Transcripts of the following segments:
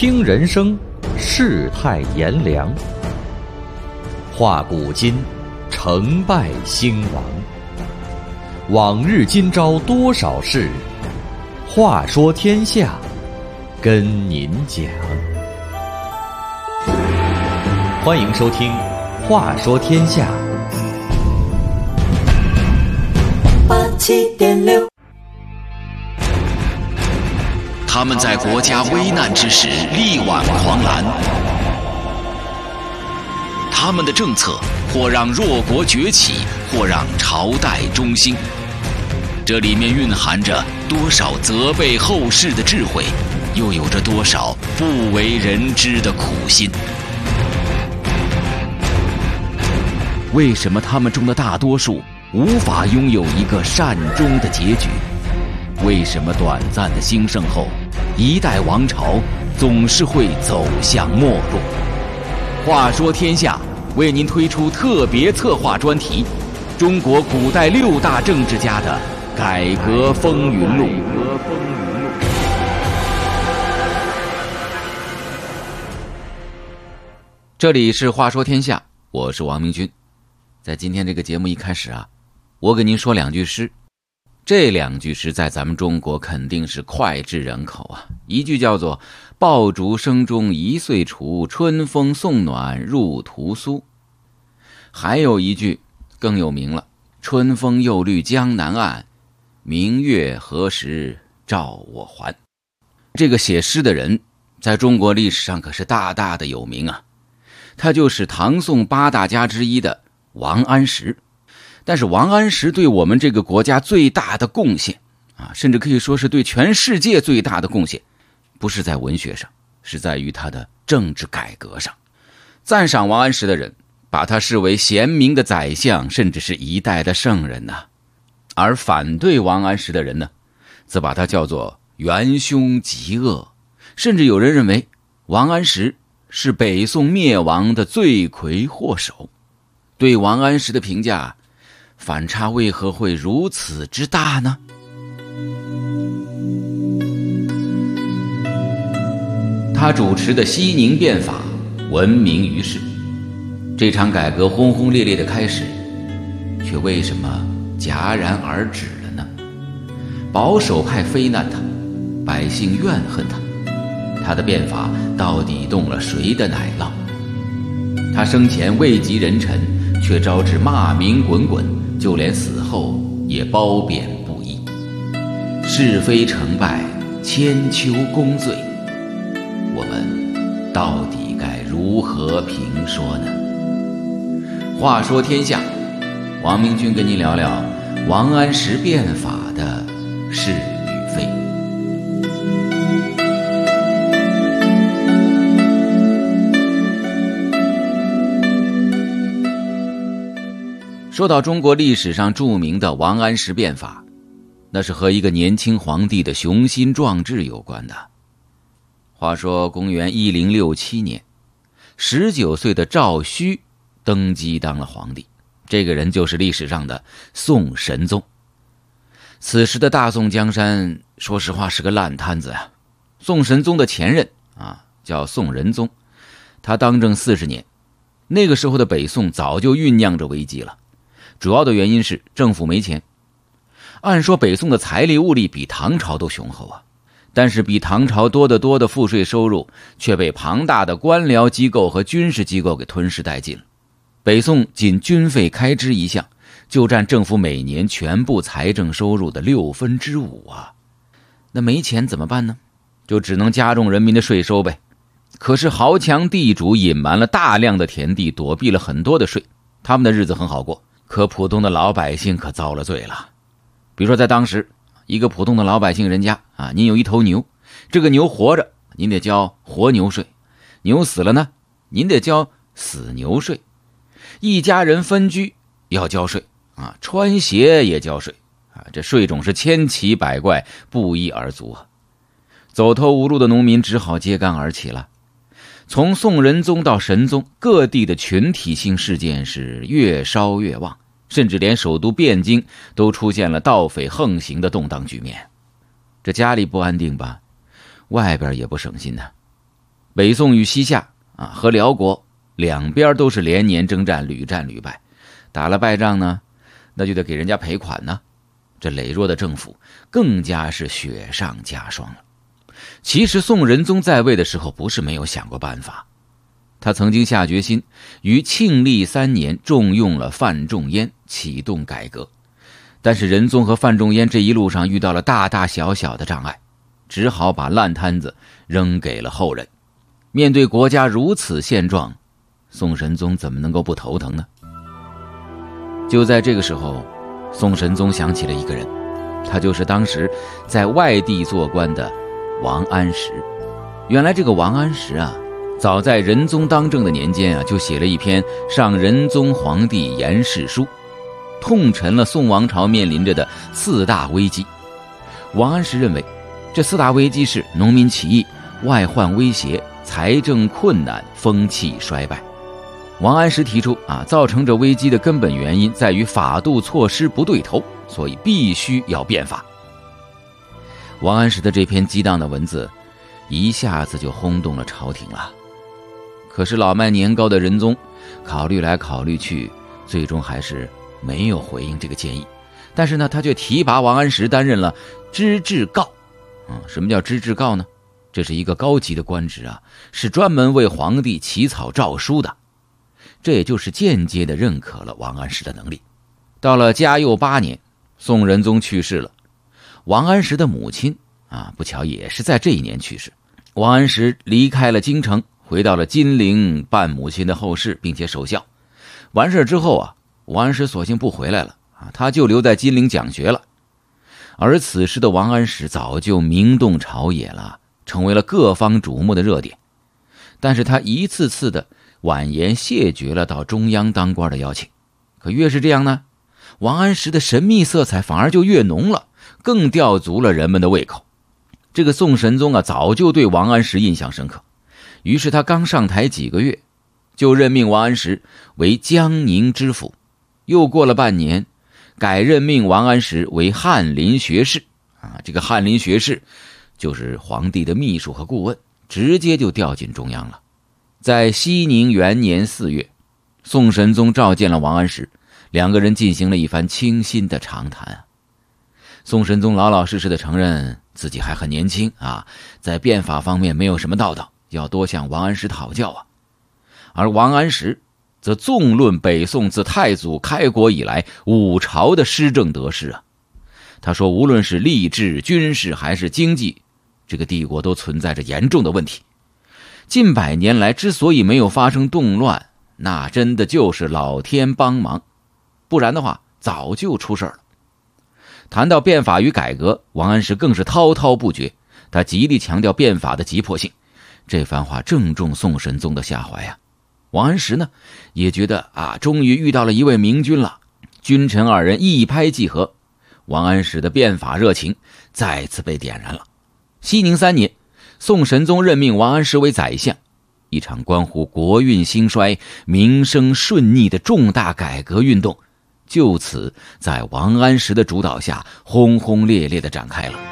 听人生，世态炎凉，话古今，成败兴亡。往日今朝多少事，话说天下，跟您讲。欢迎收听《话说天下》。 87.6， 他们在国家危难之时力挽狂澜，他们的政策或让弱国崛起，或让朝代中兴。这里面蕴含着多少责备后世的智慧，又有着多少不为人知的苦心。为什么他们中的大多数无法拥有一个善终的结局？为什么短暂的兴盛后，一代王朝总是会走向没落？话说天下为您推出特别策划专题：中国古代6大政治家的改革风云录。这里是话说天下，我是王明君。在今天这个节目一开始我给您说2句诗。这2句诗在咱们中国肯定是脍炙人口一句叫做爆竹声中一岁除，春风送暖入屠苏。还有一句更有名了，春风又绿江南岸，明月何时照我还。这个写诗的人在中国历史上可是大大的有名他就是唐宋8大家之一的王安石。但是王安石对我们这个国家最大的贡献甚至可以说是对全世界最大的贡献，不是在文学上，是在于他的政治改革上。赞赏王安石的人把他视为贤明的宰相，甚至是一代的圣人而反对王安石的人呢，则把他叫做元凶极恶，甚至有人认为王安石是北宋灭亡的罪魁祸首。对王安石的评价反差为何会如此之大呢？他主持的西宁变法闻名于世，这场改革轰轰烈烈的开始，却为什么戛然而止了呢？保守派非难他，百姓怨恨他，他的变法到底动了谁的奶酪？他生前位极人臣，却招致骂名滚滚，就连死后也褒贬不一。是非成败，千秋功罪，我们到底该如何评说呢？话说天下，王明君跟您聊聊王安石变法的是与非。说到中国历史上著名的王安石变法，那是和一个年轻皇帝的雄心壮志有关的。话说公元1067年，19岁的赵顼登基当了皇帝，这个人就是历史上的宋神宗。此时的大宋江山说实话是个烂摊子宋神宗的前任叫宋仁宗，他当政40年，那个时候的北宋早就酝酿着危机了。主要的原因是政府没钱。按说北宋的财力物力比唐朝都雄厚但是比唐朝多得多的赋税收入却被庞大的官僚机构和军事机构给吞噬殆尽了。北宋仅军费开支一项就占政府每年全部财政收入的5/6那没钱怎么办呢？就只能加重人民的税收呗。可是豪强地主隐瞒了大量的田地，躲避了很多的税，他们的日子很好过。可普通的老百姓可遭了罪了。比如说在当时，一个普通的老百姓人家您有一头牛，这个牛活着您得交活牛税，牛死了呢您得交死牛税。一家人分居要交税穿鞋也交税这税种是千奇百怪，不一而足走投无路的农民只好揭竿而起了。从宋仁宗到神宗，各地的群体性事件是越烧越旺，甚至连首都汴京都出现了盗匪横行的动荡局面。这家里不安定吧，外边也不省心北宋与西夏和辽国两边都是连年征战，屡战屡败，打了败仗呢，那就得给人家赔款呢。这羸弱的政府更加是雪上加霜了。其实宋仁宗在位的时候不是没有想过办法，他曾经下决心于庆历3年重用了范仲淹，启动改革。但是仁宗和范仲淹这一路上遇到了大大小小的障碍，只好把烂摊子扔给了后人。面对国家如此现状，宋神宗怎么能够不头疼呢？就在这个时候，宋神宗想起了一个人，他就是当时在外地做官的王安石。原来这个王安石早在仁宗当政的年间就写了一篇上仁宗皇帝言事书，痛陈了宋王朝面临着的4大危机。王安石认为这4大危机是农民起义、外患威胁、财政困难、风气衰败。王安石提出造成这危机的根本原因在于法度措施不对头，所以必须要变法。王安石的这篇激荡的文字一下子就轰动了朝廷了。可是老迈年高的仁宗考虑来考虑去，最终还是没有回应这个建议。但是呢，他却提拔王安石担任了知制诰。什么叫知制诰呢？这是一个高级的官职是专门为皇帝起草诏书的。这也就是间接地认可了王安石的能力。到了嘉佑8年，宋仁宗去世了，王安石的母亲不巧也是在这一年去世。王安石离开了京城，回到了金陵办母亲的后事，并且守孝。完事之后王安石索性不回来了他就留在金陵讲学了。而此时的王安石早就名动朝野了，成为了各方瞩目的热点。但是他一次次的婉言谢绝了到中央当官的邀请。可越是这样呢，王安石的神秘色彩反而就越浓了，更吊足了人们的胃口。这个宋神宗早就对王安石印象深刻，于是他刚上台几个月，就任命王安石为江宁知府。又过了半年，改任命王安石为翰林学士这个翰林学士就是皇帝的秘书和顾问，直接就调进中央了。在熙宁元年4月，宋神宗召见了王安石，两个人进行了一番倾心的长谈。宋神宗老老实实的承认自己还很年轻在变法方面没有什么道道，要多向王安石讨教而王安石则纵论北宋自太祖开国以来5朝的施政得失他说无论是吏治、军事还是经济，这个帝国都存在着严重的问题。近100年来之所以没有发生动乱，那真的就是老天帮忙，不然的话早就出事了。谈到变法与改革，王安石更是滔滔不绝，他极力强调变法的急迫性。这番话正中宋神宗的下怀王安石呢，也觉得终于遇到了一位明君了。君臣2人一拍即合，王安石的变法热情再次被点燃了。熙宁3年，宋神宗任命王安石为宰相，一场关乎国运兴衰、民生顺逆的重大改革运动就此在王安石的主导下轰轰烈烈地展开了。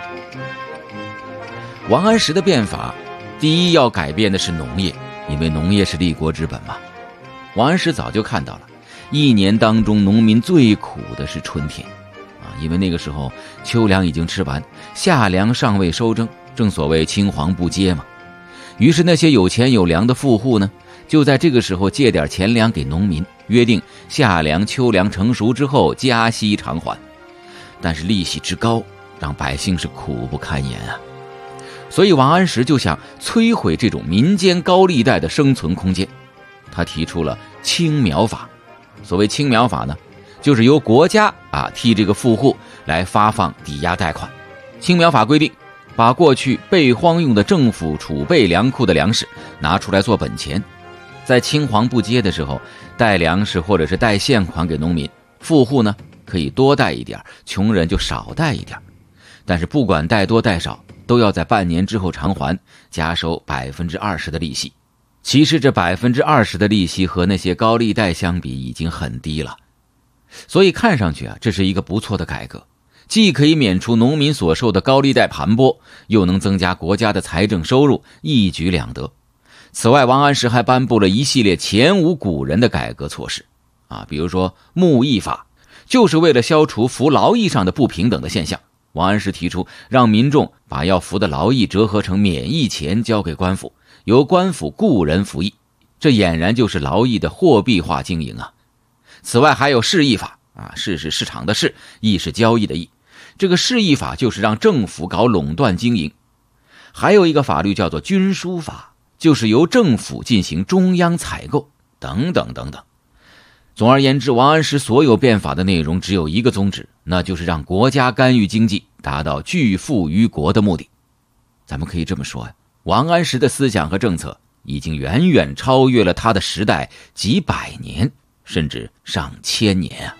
王安石的变法，第一要改变的是农业，因为农业是立国之本嘛。王安石早就看到了，1年当中农民最苦的是春天因为那个时候秋粮已经吃完，夏粮尚未收征，正所谓青黄不接嘛。于是那些有钱有粮的富户呢，就在这个时候借点钱粮给农民，约定夏粮秋粮成熟之后加息偿还。但是利息之高，让百姓是苦不堪言所以王安石就想摧毁这种民间高利贷的生存空间。他提出了青苗法。所谓青苗法呢，就是由国家替这个富户来发放抵押贷款。青苗法规定，把过去备荒用的政府储备粮库的粮食拿出来做本钱，在青黄不接的时候贷粮食或者是贷现款给农民，富户呢可以多贷一点，穷人就少贷一点。但是不管贷多贷少，都要在半年之后偿还，加收 20% 的利息。其实这 20% 的利息和那些高利贷相比已经很低了，所以看上去这是一个不错的改革，既可以免除农民所受的高利贷盘剥，又能增加国家的财政收入，一举两得。 此外，王安石还颁布了一系列前无古人的改革措施比如说木役法，就是为了消除服劳役上的不平等的现象。王安石提出让民众把要服的劳役折合成免役钱交给官府，由官府雇人服役，这俨然就是劳役的货币化经营啊。此外还有市役法市是市场的市，役是交易的役，这个市役法就是让政府搞垄断经营。还有一个法律叫做军书法，就是由政府进行中央采购，等等等等。总而言之，王安石所有变法的内容只有一个宗旨，那就是让国家干预经济，达到巨富于国的目的。咱们可以这么说王安石的思想和政策已经远远超越了他的时代几百年，甚至上千年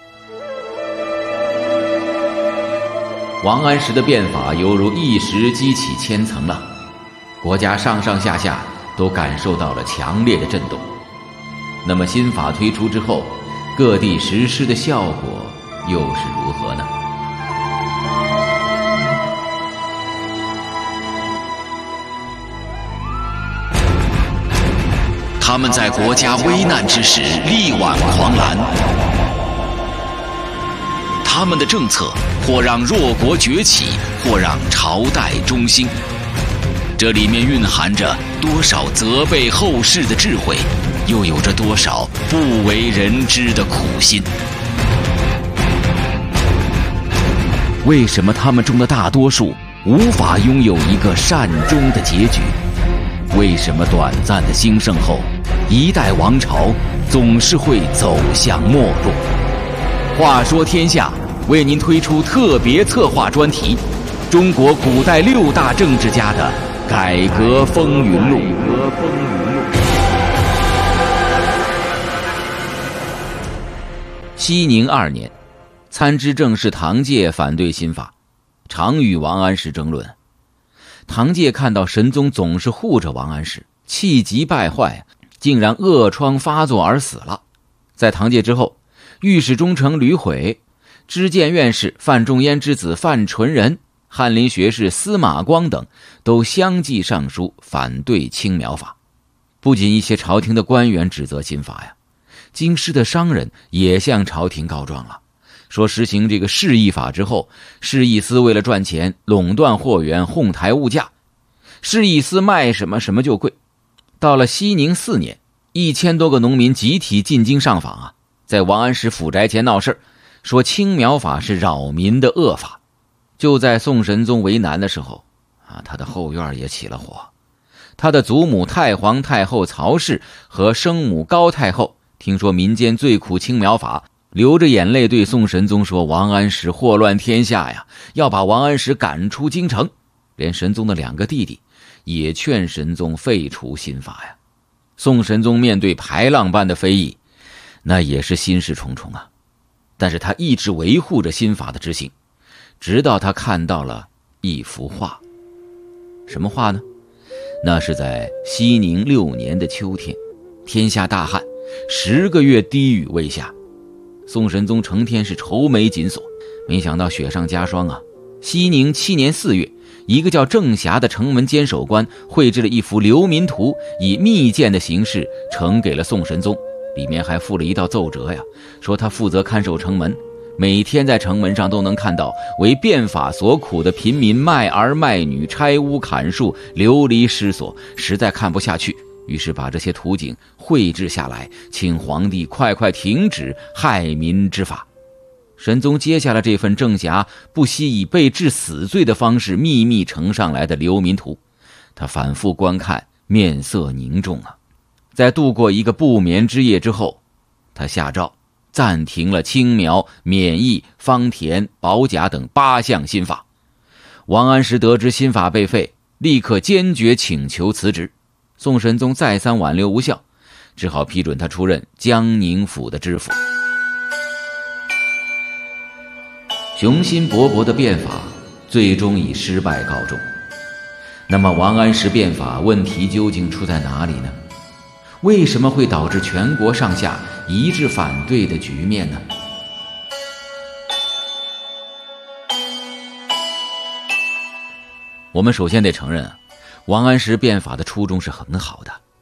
王安石的变法犹如一石激起千层浪，国家上上下下都感受到了强烈的震动。那么新法推出之后，各地实施的效果又是如何呢？ 他们在国家危难之时力挽狂澜，他们的政策或让弱国崛起，或让朝代中兴，这里面蕴含着多少责备后世的智慧，又有着多少不为人知的苦心。为什么他们中的大多数无法拥有一个善终的结局？为什么短暂的兴盛后，一代王朝总是会走向没落？话说天下为您推出特别策划专题：中国古代6大政治家的改革风云录。熙宁2年，参知政事唐介反对新法，常与王安石争论。唐介看到神宗总是护着王安石，气急败坏，竟然恶疮发作而死了。在唐介之后，御史中丞吕毁、知谏院士范仲淹之子范纯仁、翰林学士司马光等都相继上书反对青苗法。不仅一些朝廷的官员指责新法京师的商人也向朝廷告状了，说实行这个市役法之后，市役司为了赚钱垄断货源，哄抬物价，市役司卖什么什么就贵。到了熙宁4年，1000多个农民集体进京上访在王安石府宅前闹事，说青苗法是扰民的恶法。就在宋神宗为难的时候他的后院也起了火。他的祖母太皇太后曹氏和生母高太后听说民间最苦青苗法，流着眼泪对宋神宗说，王安石祸乱天下要把王安石赶出京城。连神宗的2个弟弟也劝神宗废除新法宋神宗面对排浪般的非议，那也是心事重重但是他一直维护着新法的执行，直到他看到了一幅画。什么画呢？那是在熙宁6年的秋天，天下大旱，10个月滴雨未下。宋神宗成天是愁眉紧锁，没想到雪上加霜熙宁7年4月，一个叫郑霞的城门监守官绘制了一幅流民图，以密件的形式呈给了宋神宗，里面还附了一道奏折说他负责看守城门，每天在城门上都能看到为变法所苦的平民卖儿卖女、拆屋砍树、流离失所，实在看不下去，于是把这些图景绘制下来，请皇帝快快停止害民之法。神宗接下了这份郑霞不惜以被治死罪的方式秘密呈上来的流民图，他反复观看，面色凝重在度过一个不眠之夜之后，他下诏暂停了青苗、免役、方田、保甲等8项新法。王安石得知新法被废，立刻坚决请求辞职。宋神宗再三挽留无效，只好批准他出任江宁府的知府。雄心勃勃的变法最终以失败告终。那么王安石变法问题究竟出在哪里呢？为什么会导致全国上下一致反对的局面呢？我们首先得承认王安石变法的初衷是很好的，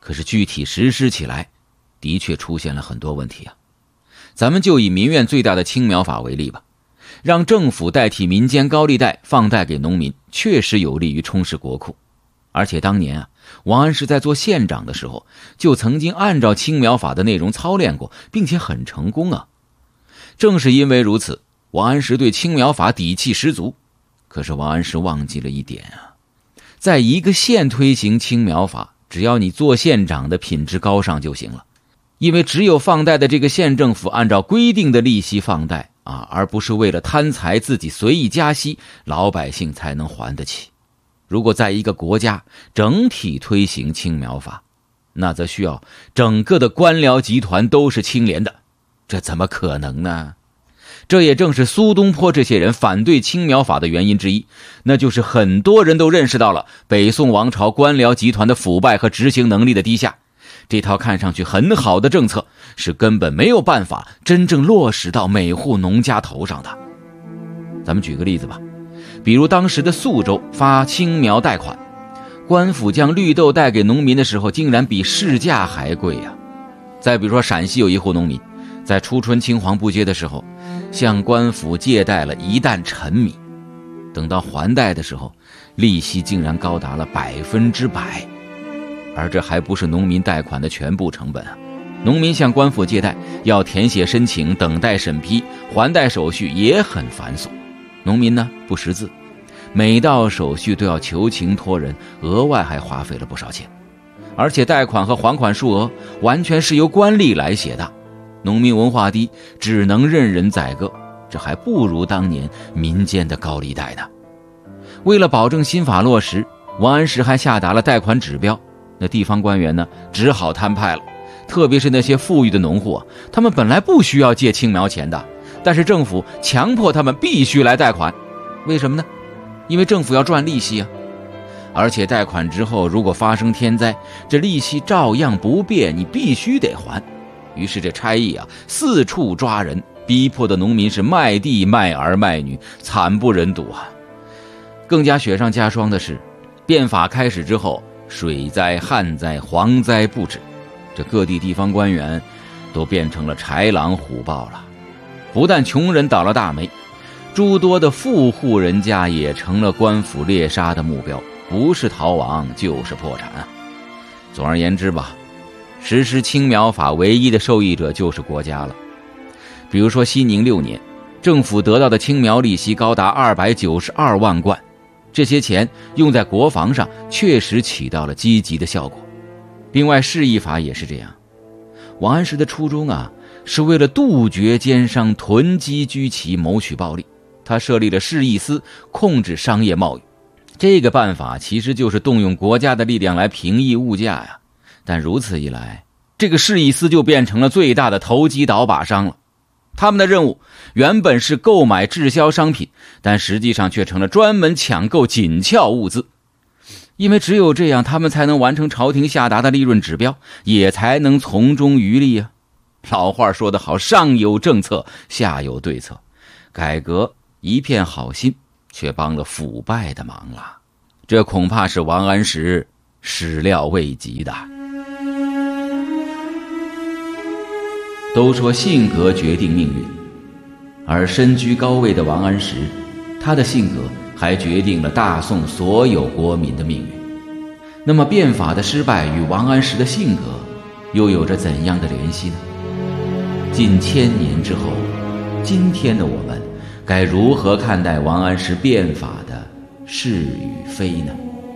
可是具体实施起来的确出现了很多问题啊。咱们就以民怨最大的青苗法为例吧，让政府代替民间高利贷放贷给农民，确实有利于充实国库。而且当年王安石在做县长的时候，就曾经按照青苗法的内容操练过，并且很成功啊。正是因为如此，王安石对青苗法底气十足。可是王安石忘记了一点啊，在一个县推行青苗法，只要你做县长的品质高尚就行了。因为只有放贷的这个县政府按照规定的利息放贷而不是为了贪财自己随意加息，老百姓才能还得起。如果在一个国家整体推行青苗法，那则需要整个的官僚集团都是清廉的，这怎么可能呢？这也正是苏东坡这些人反对青苗法的原因之一，那就是很多人都认识到了北宋王朝官僚集团的腐败和执行能力的低下，这套看上去很好的政策是根本没有办法真正落实到每户农家头上的。咱们举个例子吧，比如当时的宿州发青苗贷款，官府将绿豆贷给农民的时候，竟然比市价还贵啊。再比如说陕西有一户农民，在初春青黄不接的时候，向官府借贷了1担陈米，等到还贷的时候，利息竟然高达了100%，而这还不是农民贷款的全部成本啊。农民向官府借贷要填写申请，等待审批，还贷手续也很繁琐。农民呢不识字，每道手续都要求情托人，额外还花费了不少钱。而且贷款和还款数额完全是由官吏来写的，农民文化低，只能任人宰割，这还不如当年民间的高利贷呢。为了保证新法落实，王安石还下达了贷款指标，那地方官员呢只好摊派了。特别是那些富裕的农户他们本来不需要借青苗钱的，但是政府强迫他们必须来贷款。为什么呢？因为政府要赚利息啊。而且贷款之后如果发生天灾，这利息照样不变，你必须得还。于是这差役四处抓人，逼迫的农民是卖地卖儿卖女，惨不忍睹啊。更加雪上加霜的是，变法开始之后，水灾、旱灾、蝗灾不止，这各地地方官员都变成了豺狼虎豹了。不但穷人倒了大霉，诸多的富户人家也成了官府猎杀的目标，不是逃亡就是破产啊。总而言之吧，实施青苗法唯一的受益者就是国家了。比如说西宁6年，政府得到的青苗利息高达292万贯，这些钱用在国防上确实起到了积极的效果。另外市役法也是这样，王安石的初衷是为了杜绝奸商囤积居奇，谋取暴利。他设立了市役司，控制商业贸易。这个办法其实就是动用国家的力量来平抑物价呀。但如此一来，这个市役司就变成了最大的投机倒把商了。他们的任务原本是购买滞销商品，但实际上却成了专门抢购紧俏物资。因为只有这样，他们才能完成朝廷下达的利润指标，也才能从中渔利啊。老话说得好，上有政策，下有对策。改革一片好心，却帮了腐败的忙了，这恐怕是王安石始料未及的。都说性格决定命运，而身居高位的王安石，他的性格还决定了大宋所有国民的命运。那么变法的失败与王安石的性格又有着怎样的联系呢？近1000年之后，今天的我们该如何看待王安石变法的是与非呢？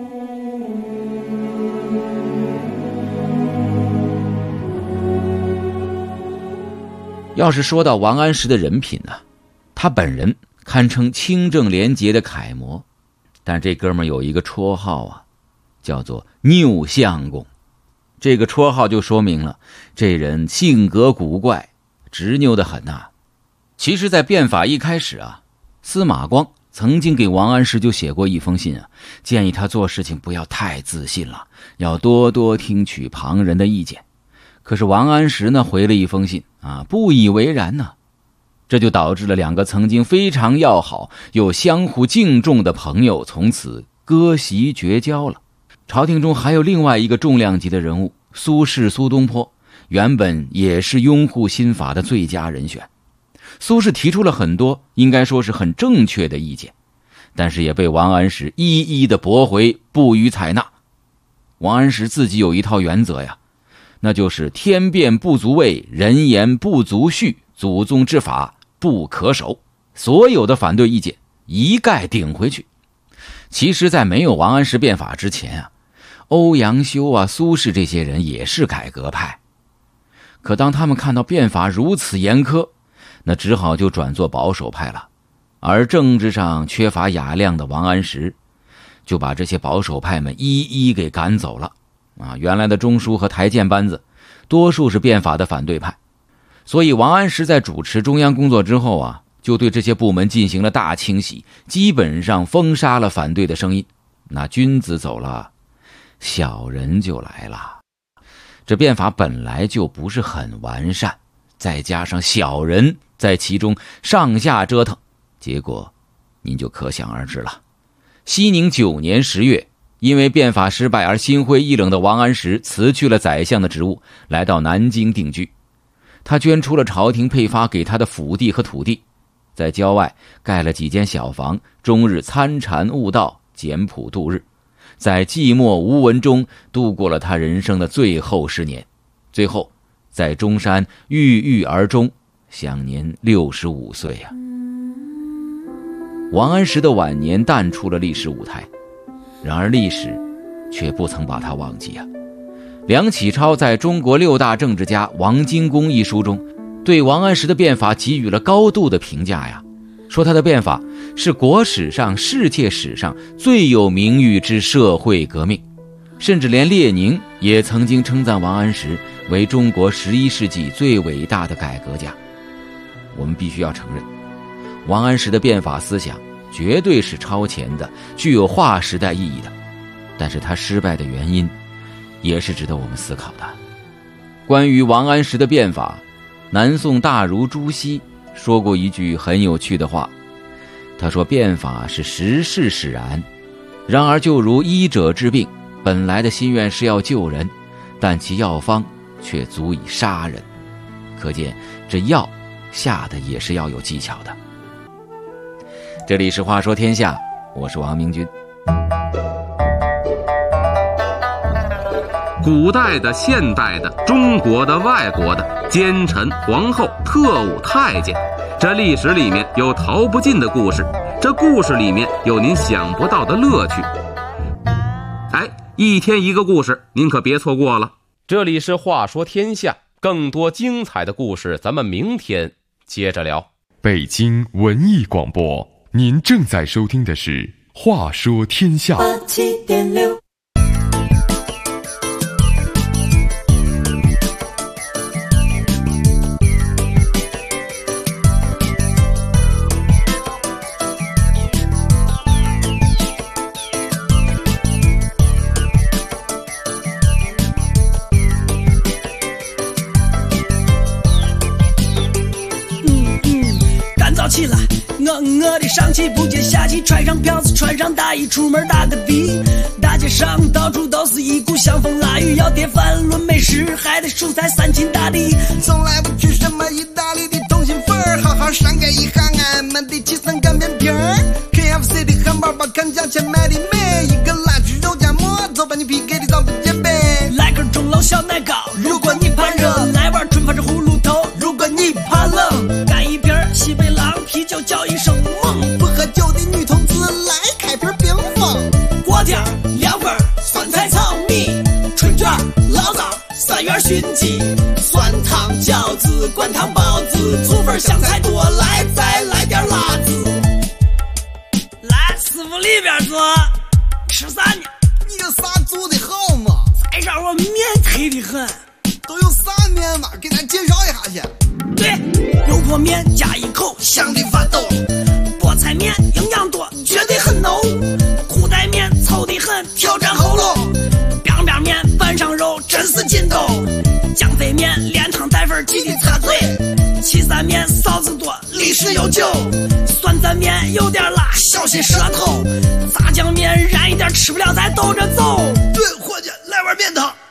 要是说到王安石的人品他本人堪称清正廉洁的楷模，但这哥们有一个绰号叫做拗相公。这个绰号就说明了这人性格古怪，执拗得很其实在变法一开始司马光曾经给王安石就写过一封信建议他做事情不要太自信了，要多多听取旁人的意见。可是王安石呢回了一封信不以为然这就导致了2个曾经非常要好又相互敬重的朋友从此割席绝交了。朝廷中还有另外一个重量级的人物， 苏轼、苏东坡原本也是拥护新法的最佳人选。苏轼提出了很多应该说是很正确的意见，但是也被王安石一一的驳回，不予采纳。王安石自己有一套原则呀，那就是天变不足畏，人言不足恤，祖宗之法不可守。所有的反对意见一概顶回去。其实在没有王安石变法之前啊，欧阳修啊、苏轼这些人也是改革派。可当他们看到变法如此严苛，那只好就转做保守派了。而政治上缺乏雅量的王安石就把这些保守派们一一给赶走了。原来的中书和台谏班子多数是变法的反对派，所以王安石在主持中央工作之后啊，就对这些部门进行了大清洗，基本上封杀了反对的声音。那君子走了，小人就来了。这变法本来就不是很完善，再加上小人在其中上下折腾，结果您就可想而知了。熙宁9年10月，因为变法失败而心灰意冷的王安石辞去了宰相的职务，来到南京定居。他捐出了朝廷配发给他的府地和土地，在郊外盖了几间小房，终日参禅悟道，简朴度日，在寂寞无闻中度过了他人生的最后10年。最后在中山郁郁而终，享年65岁啊。王安石的晚年淡出了历史舞台，然而历史却不曾把他忘记啊。梁启超在中国6大政治家王荆公一书中，对王安石的变法给予了高度的评价呀，说他的变法是国史上、世界史上最有名誉之社会革命，甚至连列宁也曾经称赞王安石为中国11世纪最伟大的改革家。我们必须要承认，王安石的变法思想绝对是超前的，具有划时代意义的，但是他失败的原因也是值得我们思考的。关于王安石的变法，南宋大儒朱熹说过一句很有趣的话，他说变法是时势使然，然而就如医者治病，本来的心愿是要救人，但其药方却足以杀人，可见这药下的也是要有技巧的。这里是话说天下，我是王明君。 古代的、现代的、中国的、外国的，奸臣、皇后、特务、太监，这历史里面有逃不尽的故事，这故事里面有您想不到的乐趣。一天一个故事，您可别错过了。这里是话说天下，更多精彩的故事咱们明天接着聊。 北京文艺广播，您正在收听的是话说天下。87.6 起来，我的上气不接下气，穿上票子，穿上大衣，出门打个的。大街上到处都是一股香风腊雨，要点饭论美食，还得蔬菜3秦大地。 从来不吃什么意大利的通心粉，好好上盖一行俺们的起司干面皮儿。KFC 的汉堡包看价钱卖的美，一个辣猪肉夹馍，走吧你 PK 的早不减肥。 来根钟楼小奶糕，如果你怕热，来碗春发这葫芦头，如果你怕冷，干一瓶西北狼啤酒叫一声猛， 不喝酒的女同志来开瓶冰峰， 锅贴凉粉酸菜炒米，春卷醪糟3元熏鸡，酸汤饺子灌汤包子，醋粉香菜多来，再来点辣子。来师傅里边坐，吃啥呢？ 你这啥做的好嘛？ 再让我面忒的很。 都有啥面嘛？给咱介绍一下去。 对，油泼面加一口香的发抖，菠菜面营养多，绝对很浓，裤带面糙的很，挑战喉咙，边边面拌上肉真是劲斗，酱肥面连汤带粉记得擦嘴，岐山面臊子多，历史悠久，酸蘸面有点辣，小心舌头，炸酱面燃一点吃不了再兜着走。 对，伙计来碗面汤， 荞面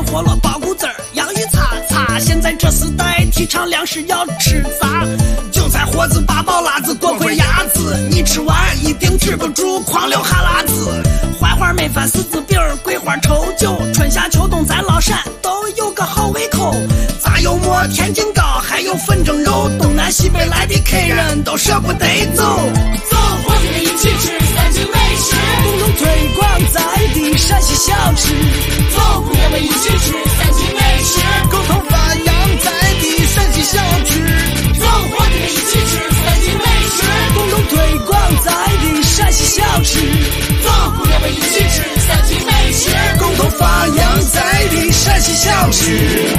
菠萝包谷子儿，洋芋擦擦。现在这时代提倡粮食要吃杂，韭菜货子八宝辣子锅盔鸭子，你吃完一定止不住狂流哈喇子。槐花焖饭柿子饼，桂花稠酒，春夏秋冬咱老陕都有个好胃口。炸油馍天津糕，还有粉蒸肉，东南西北来的客人都舍不得走。 走，伙计们一起吃三秦美食， 共同推广在地陕西小吃。 走，姑娘们一起吃三秦美食， 共同发扬在地陕西小吃。 走，伙计们一起吃三秦美食， 共同推广在地陕西小吃。 走，姑娘们一起吃三秦美食， 共同发扬在地陕西小吃。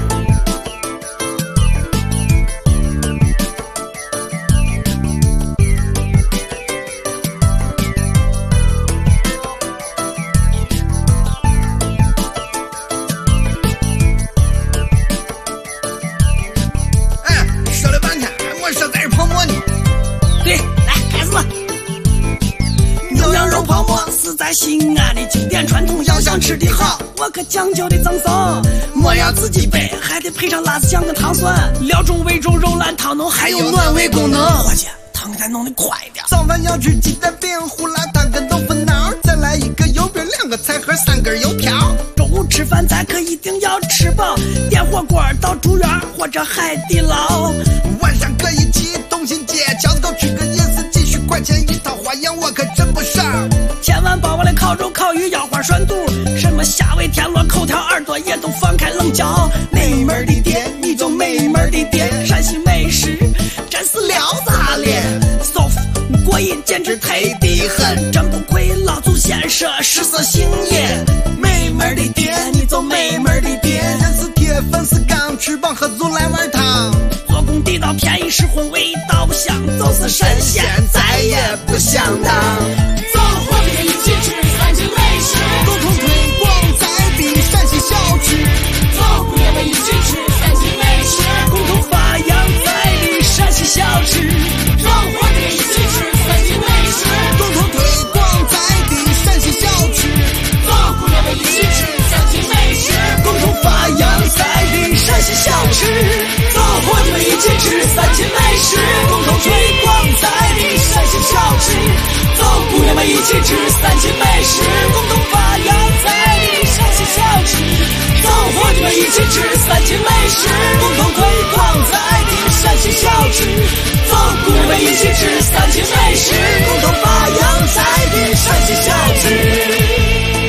西安的经典传统，要想吃的好，我可讲究的赠送。莫要自己备，还得配上辣子酱跟糖蒜，料中味中肉烂汤浓，还有暖胃功能。伙计，汤给咱弄得快点。 早饭要吃鸡蛋饼、胡辣汤跟豆腐脑，再来一个油饼、2个菜盒、3根油条。 中午吃饭咱可一定要吃饱，点火锅到住院或者海底捞。 晚上可以去东新街饺子沟吃个夜市，几十块钱一套，花样我可真不少。 千万别忘了烤肉、烤鱼、腰花、涮肚，什么虾尾、田螺、口条、耳朵也都放开冷嚼。美门的店，你就美门的店，陕西美食真是撩炸咧，舒服过瘾，简直忒的很，真不愧老祖先说食色性也。美门的店，你就美门的店， 人是铁，粉是钢，吃饱喝足来碗汤。 做工地道，便宜实惠，味道香，就是神仙再也不想当。 走，伙计们一起吃三秦美食， 共同推广在地陕西小吃。 走，姑娘们一起吃三秦美食， 共同发扬在地陕西小吃。 走，伙计们一起吃三秦美食， 共同推广在地陕西小吃。 走，姑娘们一起吃三秦美食， 共同发扬在地陕西小吃。走，伙计们一起吃三秦美食，共同推广在地陕西小吃。走，姑娘们一起吃三秦美食，共同发扬在地陕西小吃。走，伙计们一起吃三秦美食，共同推广在地陕西小吃。走，姑娘们一起吃三秦美食，共同发扬在地陕西小吃。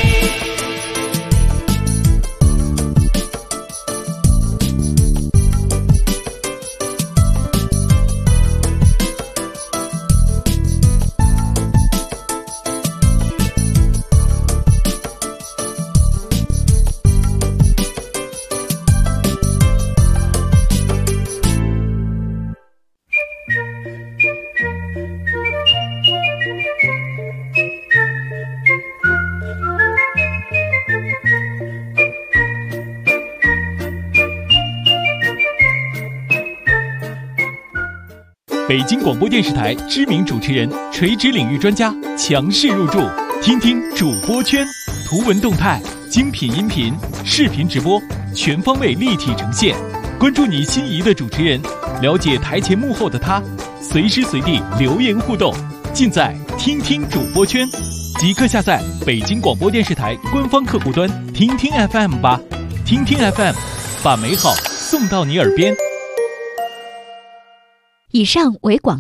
北京广播电视台知名主持人、垂直领域专家强势入驻，听听主播圈，图文动态、精品音频、视频直播，全方位立体呈现。关注你心仪的主持人，了解台前幕后的他，随时随地留言互动，尽在听听主播圈。即刻下载北京广播电视台官方客户端听听 FM 吧，听听 FM， 把美好送到你耳边。 以上为广